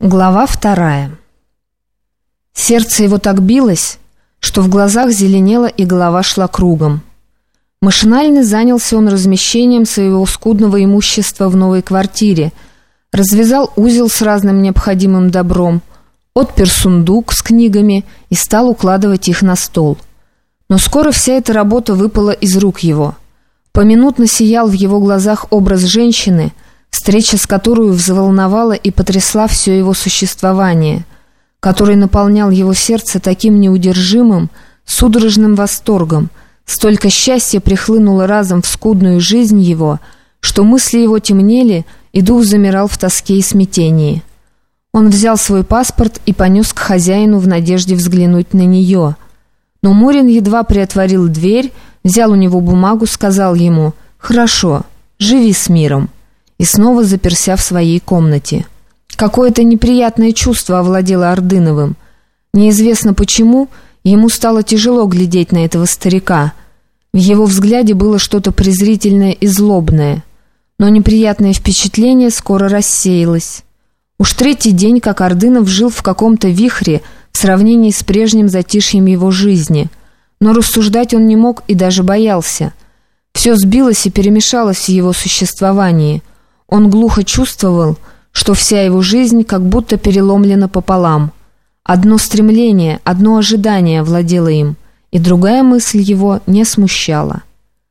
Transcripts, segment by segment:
Глава 2. Сердце его так билось, что в глазах зеленело и голова шла кругом. Машинально занялся он размещением своего скудного имущества в новой квартире, развязал узел с разным необходимым добром, отпер сундук с книгами и стал укладывать их на стол. Но скоро вся эта работа выпала из рук его. Поминутно сиял в его глазах образ женщины, встреча с которой взволновала и потрясла все его существование, который наполнял его сердце таким неудержимым, судорожным восторгом. Столько счастья прихлынуло разом в скудную жизнь его, что мысли его темнели, и дух замирал в тоске и смятении. Он взял свой паспорт и понес к хозяину в надежде взглянуть на нее. Но Морин едва приотворил дверь, взял у него бумагу, сказал ему: «Хорошо, живи с миром», и снова заперся в своей комнате. Какое-то неприятное чувство овладело Ордыновым. Неизвестно почему, ему стало тяжело глядеть на этого старика. В его взгляде было что-то презрительное и злобное. Но неприятное впечатление скоро рассеялось. Уж третий день, как Ордынов жил в каком-то вихре в сравнении с прежним затишьем его жизни. Но рассуждать он не мог и даже боялся. Все сбилось и перемешалось в его существовании. Он глухо чувствовал, что вся его жизнь как будто переломлена пополам. Одно стремление, одно ожидание владело им, и другая мысль его не смущала.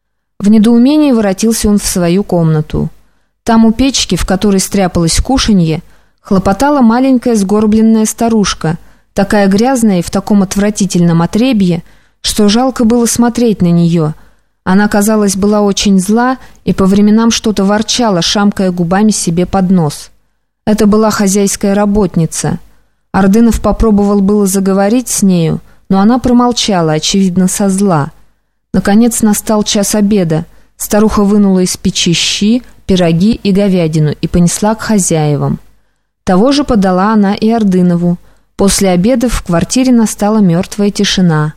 В недоумении воротился он в свою комнату. Там у печки, в которой стряпалось кушанье, хлопотала маленькая сгорбленная старушка, такая грязная и в таком отвратительном отребье, что жалко было смотреть на нее. Она, казалось, была очень зла и по временам что-то ворчала, шамкая губами себе под нос. Это была хозяйская работница. Ордынов попробовал было заговорить с нею, но она промолчала, очевидно, со зла. Наконец настал час обеда. Старуха вынула из печи щи, пироги и говядину и понесла к хозяевам. Того же подала она и Ордынову. После обеда в квартире настала мертвая тишина.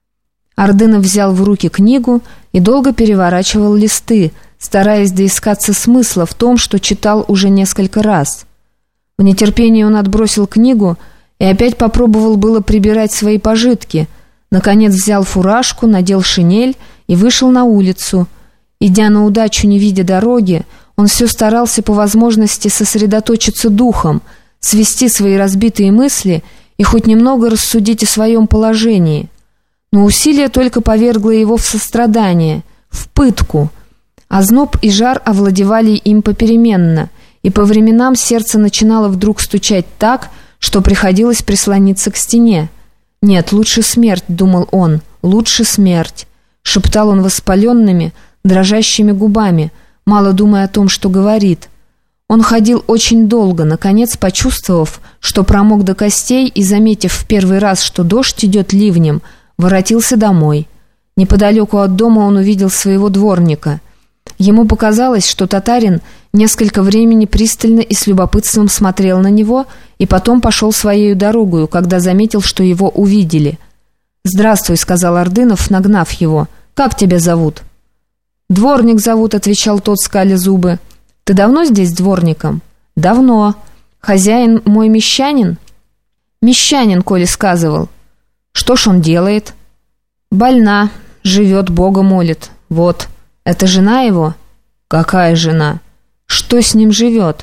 Ордынов взял в руки книгу и долго переворачивал листы, стараясь доискаться смысла в том, что читал уже несколько раз. В нетерпении он отбросил книгу и опять попробовал было прибирать свои пожитки. Наконец взял фуражку, надел шинель и вышел на улицу. Идя на удачу, не видя дороги, он все старался по возможности сосредоточиться духом, свести свои разбитые мысли и хоть немного рассудить о своем положении. Но усилие только повергло его в сострадание, в пытку. Озноб и жар овладевали им попеременно, и по временам сердце начинало вдруг стучать так, что приходилось прислониться к стене. «Нет, лучше смерть», — думал он, — «лучше смерть», — шептал он воспаленными, дрожащими губами, мало думая о том, что говорит. Он ходил очень долго, наконец почувствовав, что промок до костей, и заметив в первый раз, что дождь идет ливнем, воротился домой. Неподалеку от дома он увидел своего дворника. Ему показалось, что татарин несколько времени пристально и с любопытством смотрел на него и потом пошел своею дорогою, когда заметил, что его увидели. «Здравствуй», — сказал Ордынов, нагнав его. «Как тебя зовут?» «Дворник зовут», — отвечал тот, скаля зубы. «Ты давно здесь дворником?» «Давно. Хозяин мой мещанин?» «Мещанин, коли сказывал». «Что ж он делает?» «Больна, живет, Бога молит. Вот. Это жена его?» «Какая жена?» «Что с ним живет?»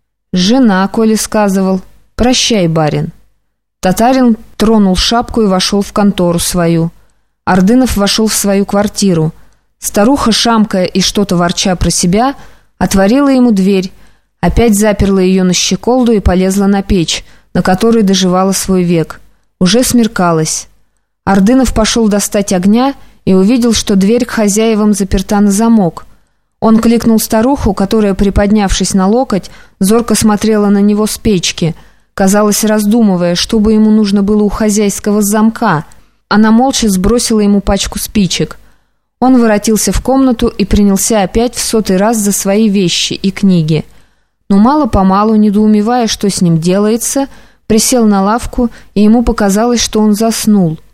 «Жена, коли сказывал. Прощай, барин». Татарин тронул шапку и вошел в контору свою. Ордынов вошел в свою квартиру. Старуха, шамкая и что-то ворча про себя, отворила ему дверь, опять заперла ее на щеколду и полезла на печь, на которой доживала свой век. Уже смеркалось. Ордынов пошел достать огня и увидел, что дверь к хозяевам заперта на замок. Он кликнул старуху, которая, приподнявшись на локоть, зорко смотрела на него с печки, казалось, раздумывая, что бы ему нужно было у хозяйского замка. Она молча сбросила ему пачку спичек. Он воротился в комнату и принялся опять в 100-й раз за свои вещи и книги. Но мало-помалу, недоумевая, что с ним делается, присел на лавку, и ему показалось, что он заснул.